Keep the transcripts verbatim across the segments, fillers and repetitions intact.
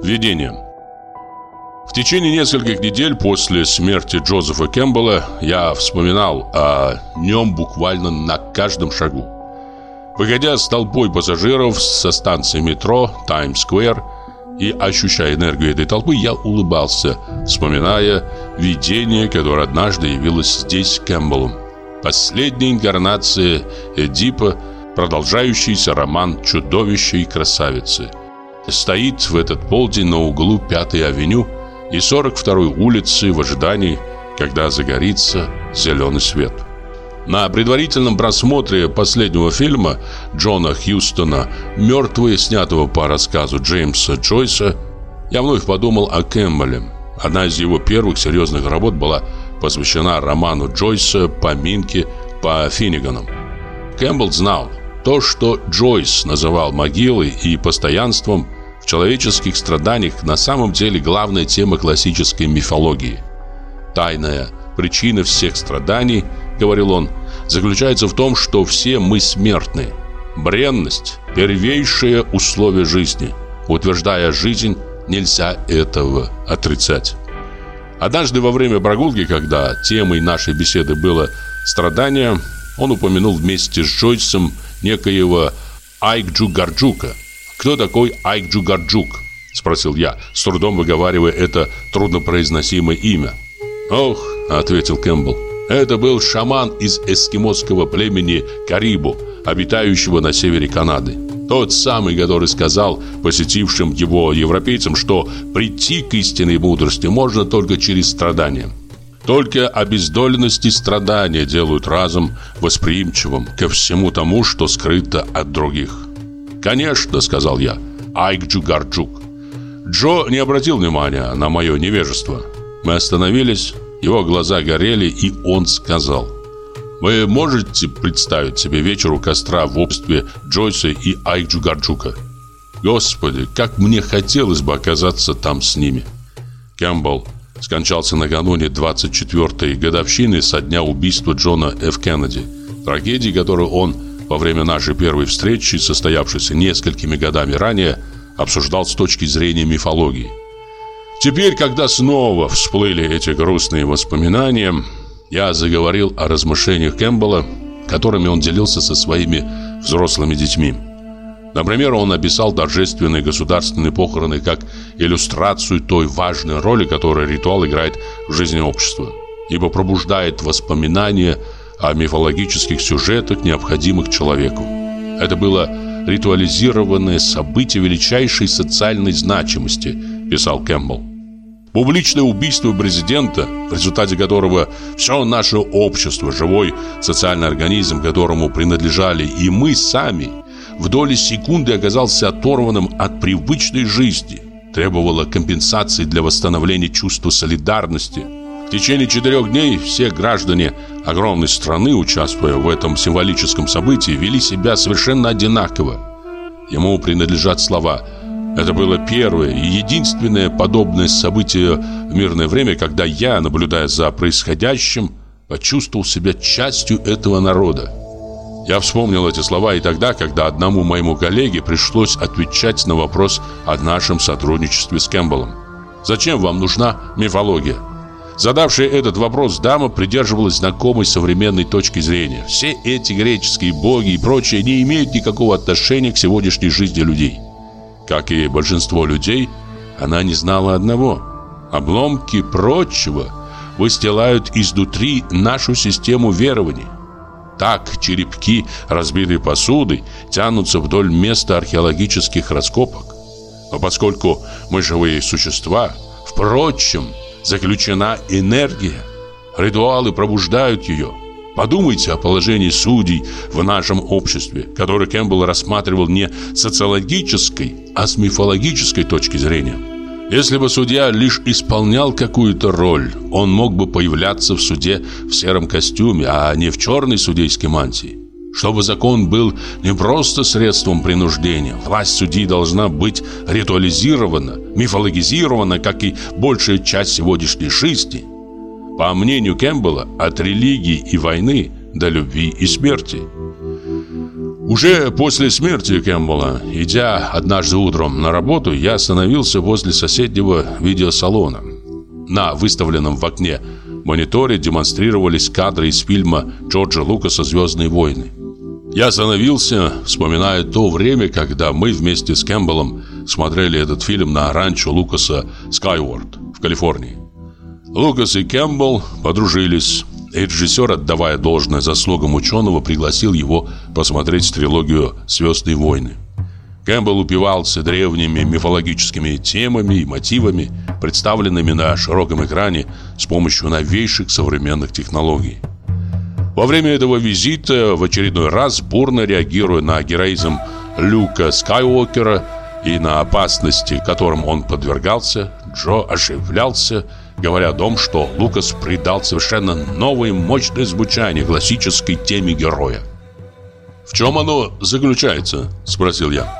Введение. В течение нескольких недель после смерти Джозефа Кэмпбелла я вспоминал о нем буквально на каждом шагу. Выходя с толпой пассажиров со станции метро Таймс-сквер и ощущая энергию этой толпы, я улыбался, вспоминая видение, которое однажды явилось здесь Кэмпбеллом. Последняя инкарнация Эдипа, продолжающийся роман «Чудовище и красавицы». Стоит в этот полдень на углу Пятой авеню и сорок второй улицы в ожидании, когда загорится зеленый свет. На предварительном просмотре последнего фильма Джона Хьюстона «Мертвые», снятого по рассказу Джеймса Джойса, я вновь подумал о Кэмпбелле. Одна из его первых серьезных работ была посвящена роману Джойса «Поминки по Финниганам». Кэмпбелл знал, то, что Джойс называл могилой и постоянством в человеческих страданиях, на самом деле главная тема классической мифологии. «Тайная причина всех страданий, — говорил он, — заключается в том, что все мы смертны. Бренность — первейшее условие жизни. Утверждая жизнь, нельзя этого отрицать». Однажды во время прогулки, когда темой нашей беседы было страдание, он упомянул вместе с Джойсом некоего Айкджу-Гарджука. «Кто такой Айкджу-Гарджук?» — спросил я, с трудом выговаривая это труднопроизносимое имя. «Ох», — ответил Кэмпбелл, — «это был шаман из эскимосского племени Карибу, обитающего на севере Канады. Тот самый, который сказал посетившим его европейцам, что прийти к истинной мудрости можно только через страдания. Только обездоленность и страдания делают разум восприимчивым ко всему тому, что скрыто от других». «Конечно», — сказал я, — «Айкджу-Гарджук». Джо не обратил внимания на мое невежество. Мы остановились, его глаза горели, и он сказал: «Вы можете представить себе вечер у костра в обществе Джойса и Айкджу-Гарджука? Господи, как мне хотелось бы оказаться там с ними». Кэмпбелл скончался накануне двадцать четвёртой годовщины со дня убийства Джона Ф. Кеннеди, трагедии, которую он во время нашей первой встречи, состоявшейся несколькими годами ранее, обсуждал с точки зрения мифологии. Теперь, когда снова всплыли эти грустные воспоминания, я заговорил о размышлениях Кэмпбелла, которыми он делился со своими взрослыми детьми. Например, он описал торжественные государственные похороны как иллюстрацию той важной роли, которую ритуал играет в жизни общества, ибо пробуждает воспоминания о мифологических сюжетах, необходимых человеку. Это было ритуализированное событие величайшей социальной значимости, писал Кэмпбелл. Публичное убийство президента, в результате которого все наше общество, живой социальный организм, которому принадлежали и мы сами, в доли секунды оказался оторванным от привычной жизни, требовало компенсации для восстановления чувства солидарности. В течение четырех дней все граждане огромной страны, участвуя в этом символическом событии, вели себя совершенно одинаково. Ему принадлежат слова: «Это было первое и единственное подобное событие в мирное время, когда я, наблюдая за происходящим, почувствовал себя частью этого народа». Я вспомнил эти слова и тогда, когда одному моему коллеге пришлось отвечать на вопрос о нашем сотрудничестве с Кэмпбеллом. «Зачем вам нужна мифология?» Задавшая этот вопрос дама придерживалась знакомой современной точки зрения. Все эти греческие боги и прочее не имеют никакого отношения к сегодняшней жизни людей. Как и большинство людей, она не знала одного: обломки прочего выстилают изнутри нашу систему верований. Так черепки разбитой посуды тянутся вдоль места археологических раскопок. Но поскольку мы живые существа, впрочем, заключена энергия. Ритуалы пробуждают ее. Подумайте о положении судей в нашем обществе, который Кэмпбелл рассматривал не с социологической, а с мифологической точки зрения. Если бы судья лишь исполнял какую-то роль, он мог бы появляться в суде в сером костюме, а не в черной судейской мантии. Чтобы закон был не просто средством принуждения, власть судьи должна быть ритуализирована, мифологизирована, как и большая часть сегодняшней жизни. По мнению Кэмпбелла, от религии и войны до любви и смерти. Уже после смерти Кэмпбелла, идя однажды утром на работу, я остановился возле соседнего видеосалона. На выставленном в окне мониторе демонстрировались кадры из фильма Джорджа Лукаса «Звездные войны». Я остановился, вспоминая то время, когда мы вместе с Кэмпбеллом смотрели этот фильм на ранчо Лукаса Скайуорд в Калифорнии. Лукас и Кэмпбелл подружились, и режиссер, отдавая должное заслугам ученого, пригласил его посмотреть трилогию «Звездные войны». Кэмпбелл упивался древними мифологическими темами и мотивами, представленными на широком экране с помощью новейших современных технологий. Во время этого визита, в очередной раз бурно реагируя на героизм Люка Скайуокера и на опасности, которым он подвергался, Джо оживлялся, говоря о том, что Лукас придал совершенно новое мощное звучание классической теме героя. «В чем оно заключается?» – спросил я.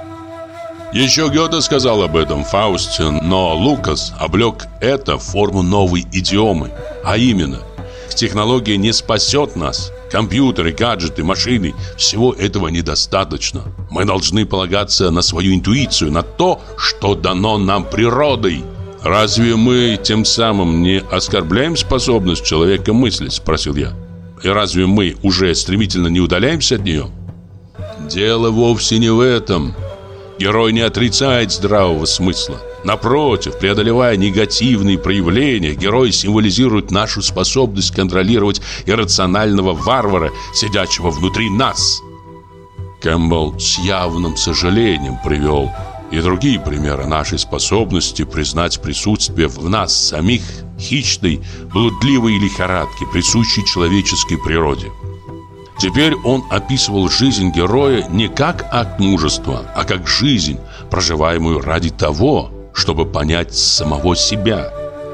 Еще Гёте сказал об этом в Фаусте, но Лукас облег это в форму новой идиомы, а именно: технология не спасет нас. Компьютеры, гаджеты, машины – всего этого недостаточно. Мы должны полагаться на свою интуицию, на то, что дано нам природой. «Разве мы тем самым не оскорбляем способность человека мыслить?» – спросил я. «И разве мы уже стремительно не удаляемся от нее?» «Дело вовсе не в этом. Герой не отрицает здравого смысла. Напротив, преодолевая негативные проявления, герой символизирует нашу способность контролировать иррационального варвара, сидящего внутри нас». Кэмпбелл с явным сожалением привел и другие примеры нашей способности признать присутствие в нас самих хищной, блудливой лихорадки, присущей человеческой природе. Теперь он описывал жизнь героя не как акт мужества, а как жизнь, проживаемую ради того, чтобы понять самого себя.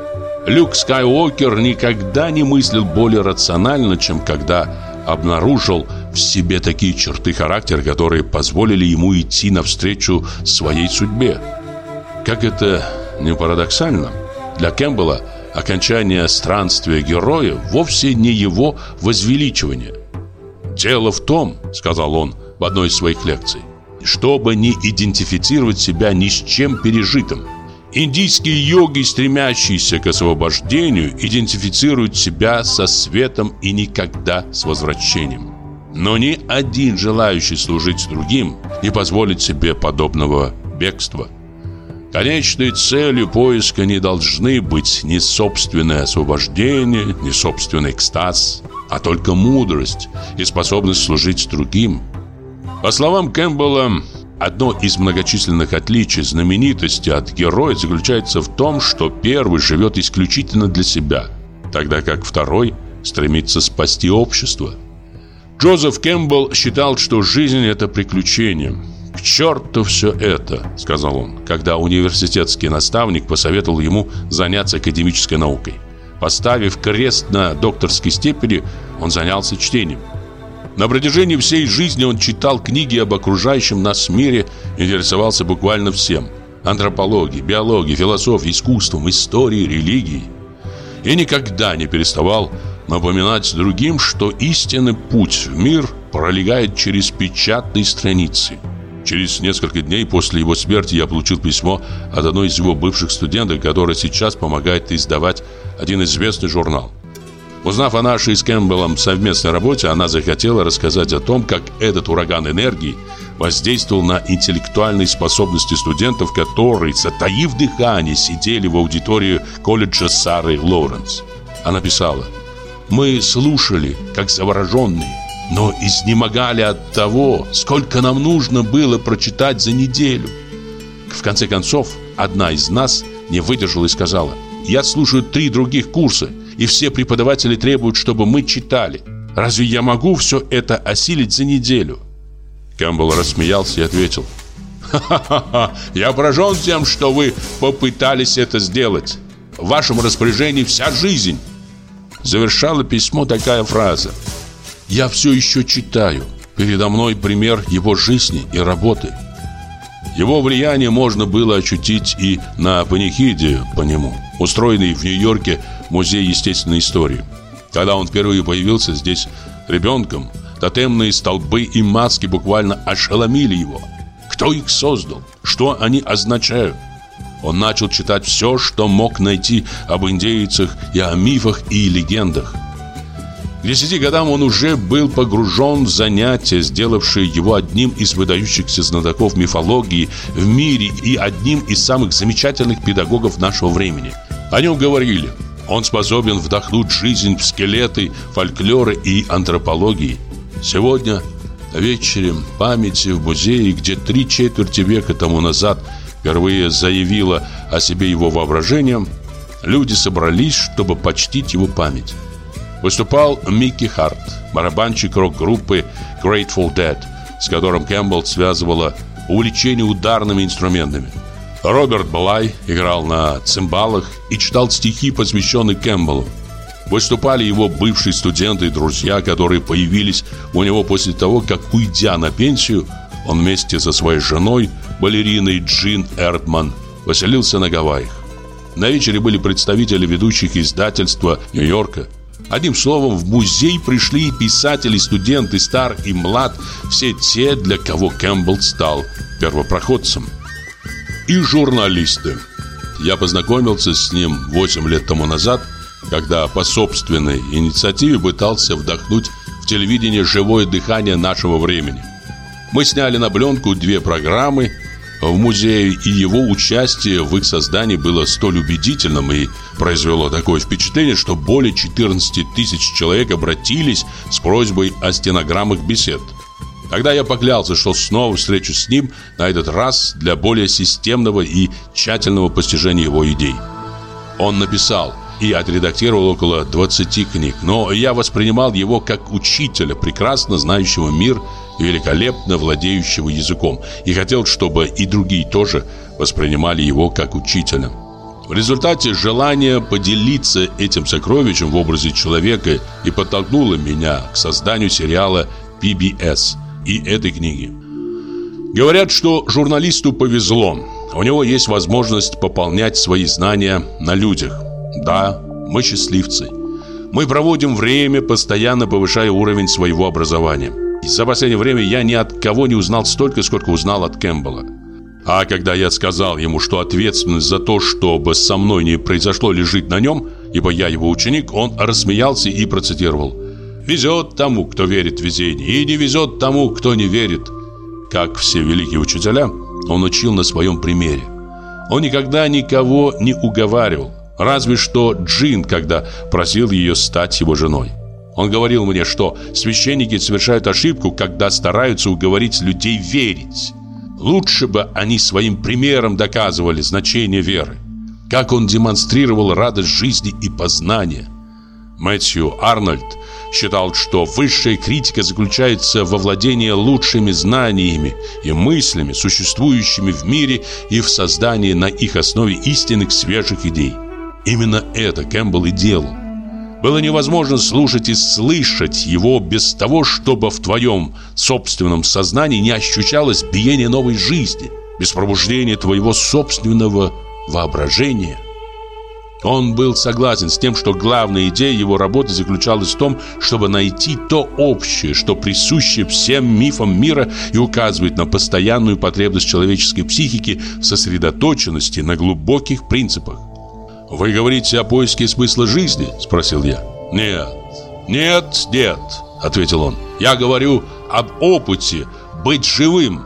Люк Скайуокер никогда не мыслил более рационально, чем когда обнаружил в себе такие черты характера, которые позволили ему идти навстречу своей судьбе. Как это ни парадоксально, для Кэмпбелла окончание странствия героя вовсе не его возвеличивание. «Дело в том, — сказал он в одной из своих лекций, — чтобы не идентифицировать себя ни с чем пережитым. Индийские йоги, стремящиеся к освобождению, идентифицируют себя со светом и никогда с возвращением. Но ни один желающий служить другим не позволит себе подобного бегства. Конечной целью поиска не должны быть ни собственное освобождение, ни собственный экстаз, а только мудрость и способность служить другим». По словам Кэмпбелла, одно из многочисленных отличий знаменитости от героя заключается в том, что первый живет исключительно для себя, тогда как второй стремится спасти общество. Джозеф Кэмпбелл считал, что жизнь – это приключение. «К черту все это», – сказал он, когда университетский наставник посоветовал ему заняться академической наукой. Поставив крест на докторской степени, он занялся чтением. На протяжении всей жизни он читал книги об окружающем нас мире, интересовался буквально всем: антропологией, биологией, философией, искусством, историей, религией. И никогда не переставал напоминать другим, что истинный путь в мир пролегает через печатные страницы. Через несколько дней после его смерти я получил письмо от одной из его бывших студенток, которая сейчас помогает издавать один известный журнал. Узнав о нашей с Кэмпбеллом совместной работе, она захотела рассказать о том, как этот ураган энергии воздействовал на интеллектуальные способности студентов, которые, затаив дыхание, сидели в аудитории колледжа Сары Лоуренс. Она писала: «Мы слушали, как завороженные, но изнемогали от того, сколько нам нужно было прочитать за неделю. В конце концов, одна из нас не выдержала и сказала: я слушаю три других курса, и все преподаватели требуют, чтобы мы читали. Разве я могу все это осилить за неделю?» Кэмпбелл рассмеялся и ответил: «Ха-ха-ха, я поражен тем, что вы попытались это сделать. В вашем распоряжении вся жизнь». Завершала письмо такая фраза: «Я все еще читаю. Передо мной пример его жизни и работы». Его влияние можно было ощутить и на панихиде по нему, устроенный в Нью-Йорке музей естественной истории. Когда он впервые появился здесь ребенком, Тотемные столбы и маски буквально ошеломили его. Кто их создал? Что они означают? Он начал читать все, что мог найти об индейцах и о мифах и легендах. К десяти годам он уже был погружен в занятия, сделавшие его одним из выдающихся знатоков мифологии в мире и одним из самых замечательных педагогов нашего времени. О нем говорили: он способен вдохнуть жизнь в скелеты фольклора и антропологии. Сегодня, на вечере памяти в музее, где три четверти века тому назад впервые заявило о себе его воображение, люди собрались, чтобы почтить его память. Выступал Микки Харт, барабанщик рок-группы Grateful Dead, с которым Кэмпбелл связывала увлечение ударными инструментами. Роберт Блай играл на цимбалах и читал стихи, посвященные Кэмпбеллу. Выступали его бывшие студенты и друзья, которые появились у него после того, как, уйдя на пенсию, он вместе со своей женой, балериной Джин Эрдман, поселился на Гавайях. На вечере были представители ведущих издательства Нью-Йорка. Одним словом, в музей пришли писатели, студенты, стар и млад, все те, для кого Кэмпбелл стал первопроходцем. И журналисты. Я познакомился с ним восемь лет тому назад, когда по собственной инициативе пытался вдохнуть в телевидение живое дыхание нашего времени. Мы сняли на пленку две программы в музее, и его участие в их создании было столь убедительным и произвело такое впечатление, что более четырнадцати тысяч человек обратились с просьбой о стенограммах бесед. Тогда я поклялся, что снова встречусь с ним, на этот раз для более системного и тщательного постижения его идей. Он написал и отредактировал около двадцати книг, но я воспринимал его как учителя, прекрасно знающего мир и великолепно владеющего языком, и хотел, чтобы и другие тоже воспринимали его как учителя. В результате желание поделиться этим сокровищем в образе человека и подтолкнуло меня к созданию сериала пи би эс и этой книги. Говорят, что журналисту повезло. У него есть возможность пополнять свои знания на людях. Да, мы счастливцы. Мы проводим время, постоянно повышая уровень своего образования. И за последнее время я ни от кого не узнал столько, сколько узнал от Кэмпбелла. А когда я сказал ему, что ответственность за то, чтобы со мной не произошло, лежит на нем, ибо я его ученик, он рассмеялся и процитировал: «Везет тому, кто верит в везение, и не везет тому, кто не верит». Как все великие учителя, он учил на своем примере. Он никогда никого не уговаривал, разве что Джин, когда просил ее стать его женой. Он говорил мне, что священники совершают ошибку, когда стараются уговорить людей верить. Лучше бы они своим примером доказывали значение веры. Как он демонстрировал радость жизни и познания. Мэтью Арнольд считал, что высшая критика заключается во владении лучшими знаниями и мыслями, существующими в мире, и в создании на их основе истинных свежих идей. Именно это Кэмпбелл и делал. Было невозможно слушать и слышать его без того, чтобы в твоем собственном сознании не ощущалось биение новой жизни, без пробуждения твоего собственного воображения. Он был согласен с тем, что главная идея его работы заключалась в том, чтобы найти то общее, что присуще всем мифам мира и указывает на постоянную потребность человеческой психики в сосредоточенности на глубоких принципах. «Вы говорите о поиске смысла жизни?» – спросил я. «Нет, нет, нет», – ответил он. «Я говорю об опыте быть живым».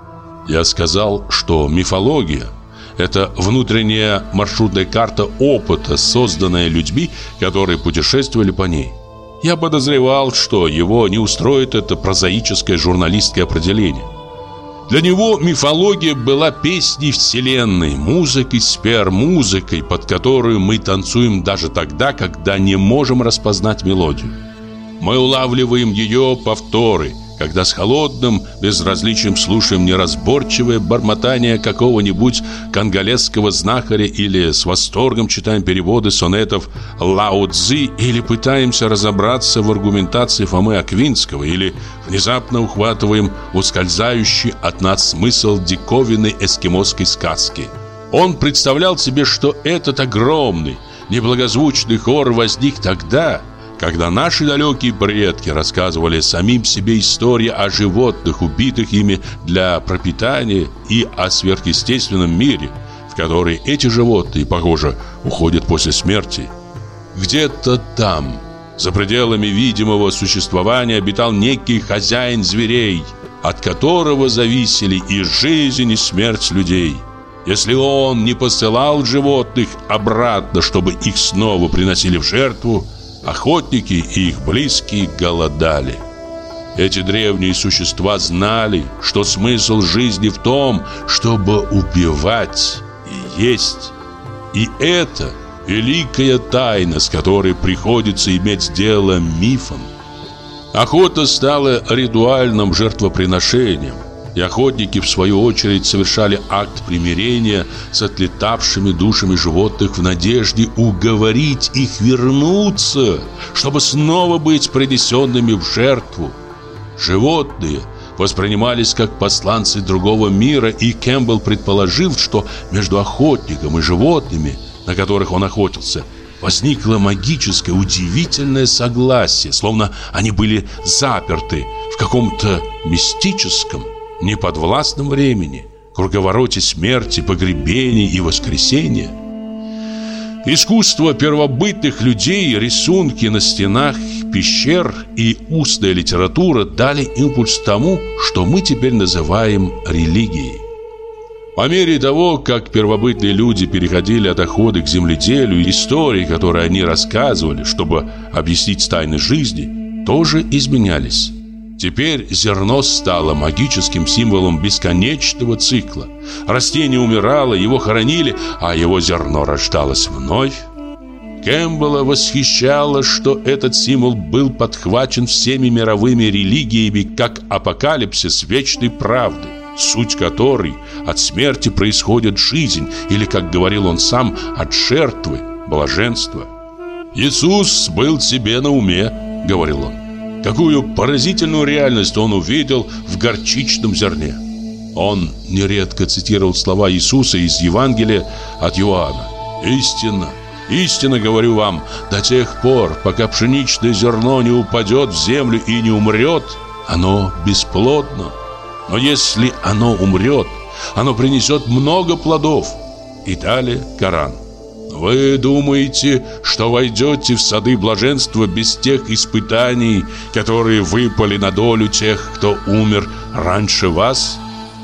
Я сказал, что мифология – это внутренняя маршрутная карта опыта, созданная людьми, которые путешествовали по ней. Я подозревал, что его не устроит это прозаическое журналистское определение. Для него мифология была песней вселенной, музыкой сфер, музыкой, под которую мы танцуем даже тогда, когда не можем распознать мелодию. Мы улавливаем ее повторы, когда с холодным безразличием слушаем неразборчивое бормотание какого-нибудь конголезского знахаря или с восторгом читаем переводы сонетов Лао Цзи, или пытаемся разобраться в аргументации Фомы Аквинского, или внезапно ухватываем ускользающий от нас смысл диковинной эскимосской сказки. Он представлял себе, что этот огромный, неблагозвучный хор возник тогда, Когда наши далекие предки рассказывали самим себе истории о животных, убитых ими для пропитания, и о сверхъестественном мире, в который эти животные, похоже, уходят после смерти, где-то там, за пределами видимого существования, обитал некий хозяин зверей, от которого зависели и жизнь, и смерть людей. Если он не посылал животных обратно, чтобы их снова приносили в жертву, охотники и их близкие голодали. Эти древние существа знали, что смысл жизни в том, чтобы убивать и есть. И это великая тайна, с которой приходится иметь дело мифом. Охота стала ритуальным жертвоприношением, и охотники, в свою очередь, совершали акт примирения с отлетавшими душами животных в надежде уговорить их вернуться, чтобы снова быть принесенными в жертву. Животные воспринимались как посланцы другого мира, и Кэмпбелл предположил, что между охотником и животными, на которых он охотился, возникло магическое, удивительное согласие, словно они были заперты в каком-то мистическом, неподвластном времени, круговороте смерти, погребений и воскресения. Искусство первобытных людей, рисунки на стенах пещер и устная литература дали импульс тому, что мы теперь называем религией. По мере того, как первобытные люди переходили от охоты к земледелию, истории, которые они рассказывали, чтобы объяснить тайны жизни, тоже изменялись. Теперь зерно стало магическим символом бесконечного цикла. Растение умирало, его хоронили, а его зерно рождалось вновь. Кэмпбелла восхищало, что этот символ был подхвачен всеми мировыми религиями как апокалипсис вечной правды, суть которой от смерти происходит жизнь, или, как говорил он сам, от жертвы блаженство. «Иисус был себе на уме», — говорил он. Какую поразительную реальность он увидел в горчичном зерне. Он нередко цитировал слова Иисуса из Евангелия от Иоанна. «Истинно, истинно говорю вам, до тех пор, пока пшеничное зерно не упадет в землю и не умрет, оно бесплодно. Но если оно умрет, оно принесет много плодов». И далее Коран. «Вы думаете, что войдете в сады блаженства без тех испытаний, которые выпали на долю тех, кто умер раньше вас?»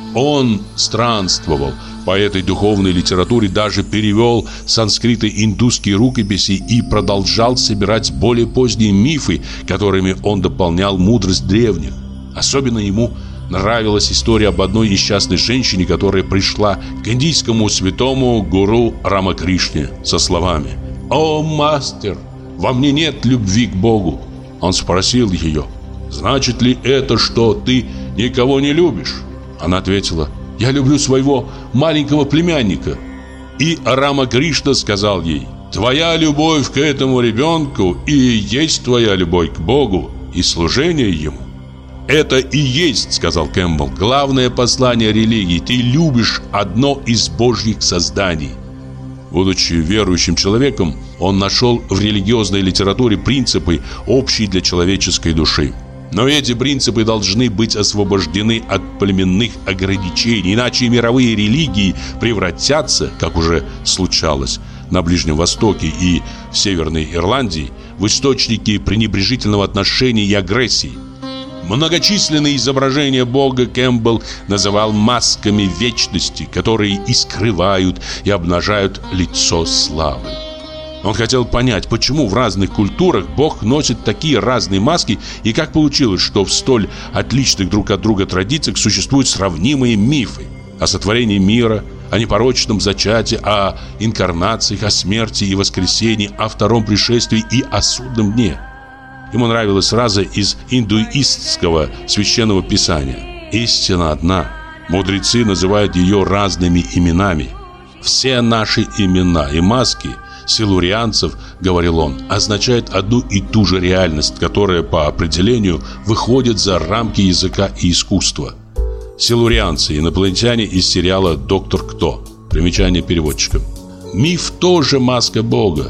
Он странствовал по этой духовной литературе, даже перевел с санскрита индусские рукописи и продолжал собирать более поздние мифы, которыми он дополнял мудрость древних. Особенно ему нравилась история об одной несчастной женщине, которая пришла к индийскому святому гуру Рамакришне со словами: «О, мастер, во мне нет любви к Богу». Он спросил ее: «Значит ли это, что ты никого не любишь?» Она ответила: «Я люблю своего маленького племянника». И Рамакришна сказал ей: «Твоя любовь к этому ребенку и есть твоя любовь к Богу и служение Ему». «Это и есть, — сказал Кэмпбелл, — главное послание религии. Ты любишь одно из божьих созданий». Будучи верующим человеком, он нашел в религиозной литературе принципы, общие для человеческой души. Но эти принципы должны быть освобождены от племенных ограничений, иначе мировые религии превратятся, как уже случалось на Ближнем Востоке и в Северной Ирландии, в источники пренебрежительного отношения и агрессии. Многочисленные изображения Бога Кэмпбелл называл масками вечности, которые и скрывают, и обнажают лицо славы. Он хотел понять, почему в разных культурах Бог носит такие разные маски, и как получилось, что в столь отличных друг от друга традициях существуют сравнимые мифы о сотворении мира, о непорочном зачатии, о инкарнациях, о смерти и воскресении, о втором пришествии и о судном дне. Ему нравилась фраза из индуистского священного писания: «Истина одна, мудрецы называют ее разными именами. Все наши имена и маски силурианцев, — говорил он, — означают одну и ту же реальность, которая по определению выходит за рамки языка и искусства». Силурианцы — инопланетяне из сериала «Доктор Кто». Примечание переводчика. Миф тоже маска Бога.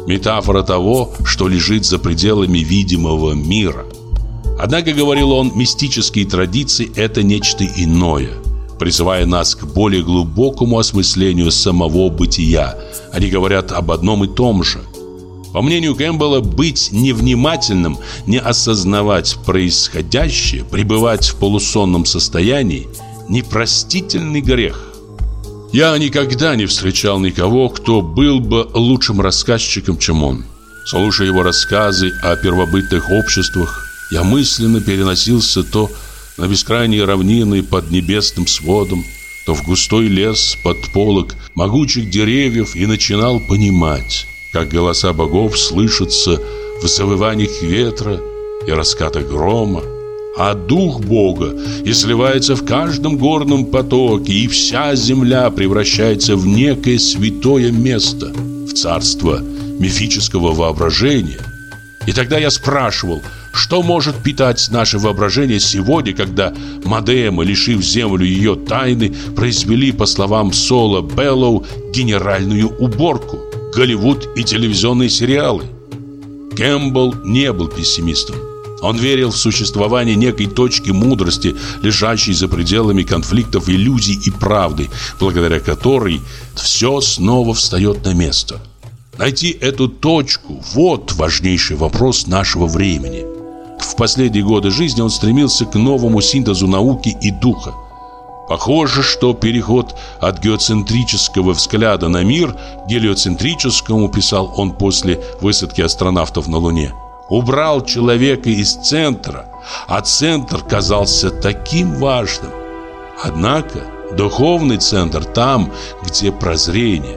метафора того, что лежит за пределами видимого мира. Однако, говорил он, мистические традиции – это нечто иное, призывая нас к более глубокому осмыслению самого бытия. Они говорят об одном и том же. По мнению Кэмпбелла, быть невнимательным, не осознавать происходящее, пребывать в полусонном состоянии – непростительный грех. Я никогда не встречал никого, кто был бы лучшим рассказчиком, чем он. Слушая его рассказы о первобытных обществах, я мысленно переносился то на бескрайние равнины под небесным сводом, то в густой лес под полог могучих деревьев и начинал понимать, как голоса богов слышатся в завываниях ветра и раскатах грома, а дух Бога и сливается в каждом горном потоке, и вся земля превращается в некое святое место, в царство мифического воображения. И тогда я спрашивал, что может питать наше воображение сегодня, когда модемы, лишив землю ее тайны, произвели, по словам Сола Беллоу, генеральную уборку, Голливуд и телевизионные сериалы. Кэмпбелл не был пессимистом. Он верил в существование некой точки мудрости, лежащей за пределами конфликтов иллюзий и правды, благодаря которой все снова встает на место. Найти эту точку – вот важнейший вопрос нашего времени. В последние годы жизни он стремился к новому синтезу науки и духа. Похоже, что переход от геоцентрического взгляда на мир к гелиоцентрическому, писал он после высадки астронавтов на Луне, убрал человека из центра, а центр казался таким важным. Однако духовный центр там, где прозрение.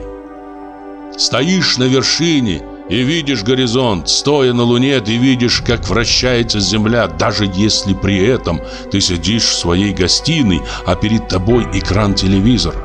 Стоишь на вершине и видишь горизонт. Стоя на Луне, ты видишь, как вращается Земля, даже если при этом ты сидишь в своей гостиной, а перед тобой экран телевизора.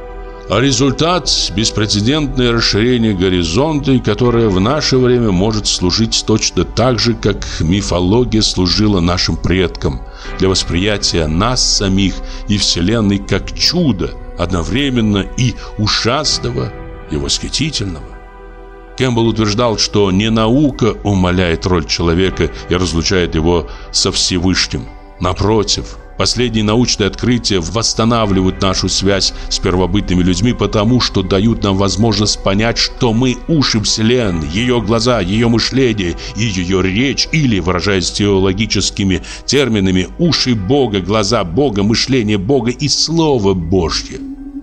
А результат – беспрецедентное расширение горизонта, которое в наше время может служить точно так же, как мифология служила нашим предкам, для восприятия нас самих и Вселенной как чуда, одновременно и ужасного, и восхитительного. Кэмпбелл утверждал, что не наука умаляет роль человека и разлучает его со Всевышним. Напротив, последние научные открытия восстанавливают нашу связь с первобытными людьми, потому что дают нам возможность понять, что мы уши Вселенной, ее глаза, ее мышление и ее речь, или, выражаясь теологическими терминами, уши Бога, глаза Бога, мышление Бога и Слово Божье.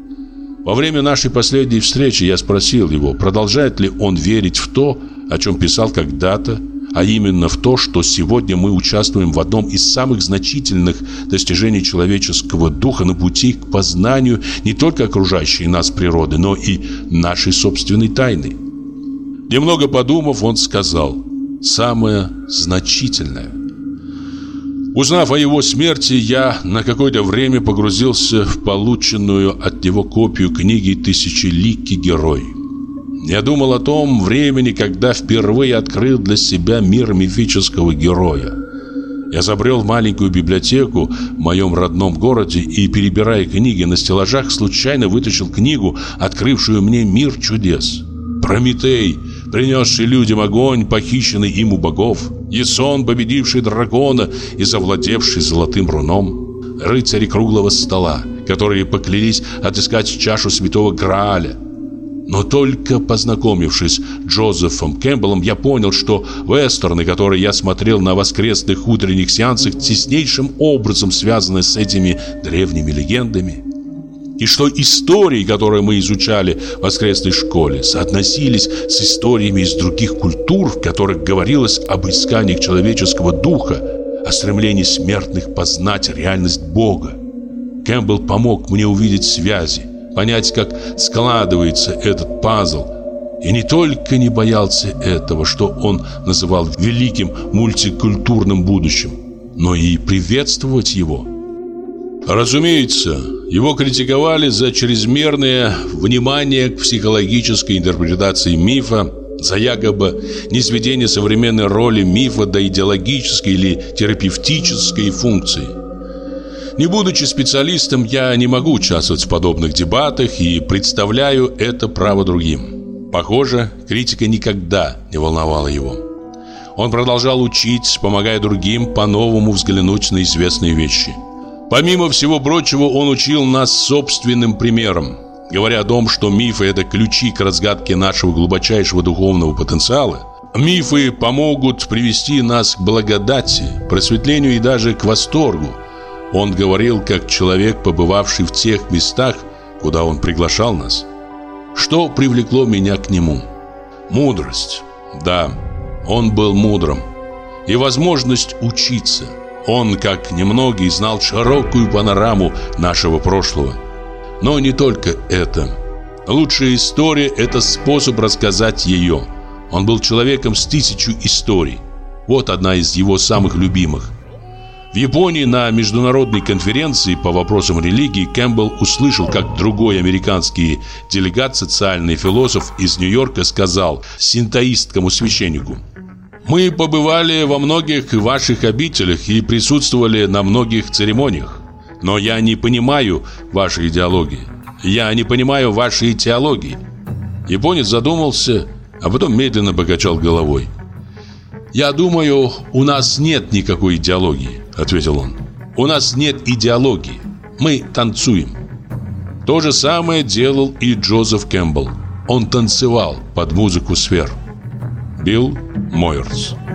Во время нашей последней встречи я спросил его, продолжает ли он верить в то, о чем писал когда-то, а именно в то, что сегодня мы участвуем в одном из самых значительных достижений человеческого духа на пути к познанию не только окружающей нас природы, но и нашей собственной тайны. Немного подумав, он сказал: «Самое значительное». Узнав о его смерти, я на какое-то время погрузился в полученную от него копию книги «Тысячеликий герой». Я думал о том времени, когда впервые открыл для себя мир мифического героя. Я забрел в маленькую библиотеку в моем родном городе и, перебирая книги на стеллажах, случайно вытащил книгу, открывшую мне мир чудес. Прометей, принесший людям огонь, похищенный им у богов, Ясон, победивший дракона и завладевший золотым руном, рыцари круглого стола, которые поклялись отыскать чашу святого Грааля. Но только познакомившись с Джозефом Кэмпбеллом, я понял, что вестерны, которые я смотрел на воскресных утренних сеансах, теснейшим образом связаны с этими древними легендами. И что истории, которые мы изучали в воскресной школе, соотносились с историями из других культур, в которых говорилось об исканиях человеческого духа, о стремлении смертных познать реальность Бога. Кэмпбелл помог мне увидеть связи, понять, как складывается этот пазл. И не только не боялся этого, что он называл великим мультикультурным будущим, но и приветствовать его. Разумеется, его критиковали за чрезмерное внимание к психологической интерпретации мифа, за якобы низведение современной роли мифа до идеологической или терапевтической функции. Не будучи специалистом, я не могу участвовать в подобных дебатах и представляю это право другим. Похоже, критика никогда не волновала его. Он продолжал учить, помогая другим по-новому взглянуть на известные вещи. Помимо всего прочего, он учил нас собственным примером, говоря о том, что мифы – это ключи к разгадке нашего глубочайшего духовного потенциала. Мифы помогут привести нас к благодати, просветлению и даже к восторгу. Он говорил, как человек, побывавший в тех местах, куда он приглашал нас. Что привлекло меня к нему? Мудрость. Да, он был мудрым. И возможность учиться. Он, как немногие, знал широкую панораму нашего прошлого. Но не только это. Лучшая история – это способ рассказать ее. Он был человеком с тысячу историй. Вот одна из его самых любимых. В Японии на международной конференции по вопросам религии Кэмпбелл услышал, как другой американский делегат, социальный философ из Нью-Йорка, сказал синтоистскому священнику: «Мы побывали во многих ваших обителях и присутствовали на многих церемониях. Но я не понимаю вашей идеологии. Я не понимаю вашей теологии». Японец задумался, а потом медленно покачал головой. «Я думаю, у нас нет никакой идеологии», — ответил он. «У нас нет идеологии. Мы танцуем». То же самое делал и Джозеф Кэмпбелл. Он танцевал под музыку сфер. Билл Мойерс.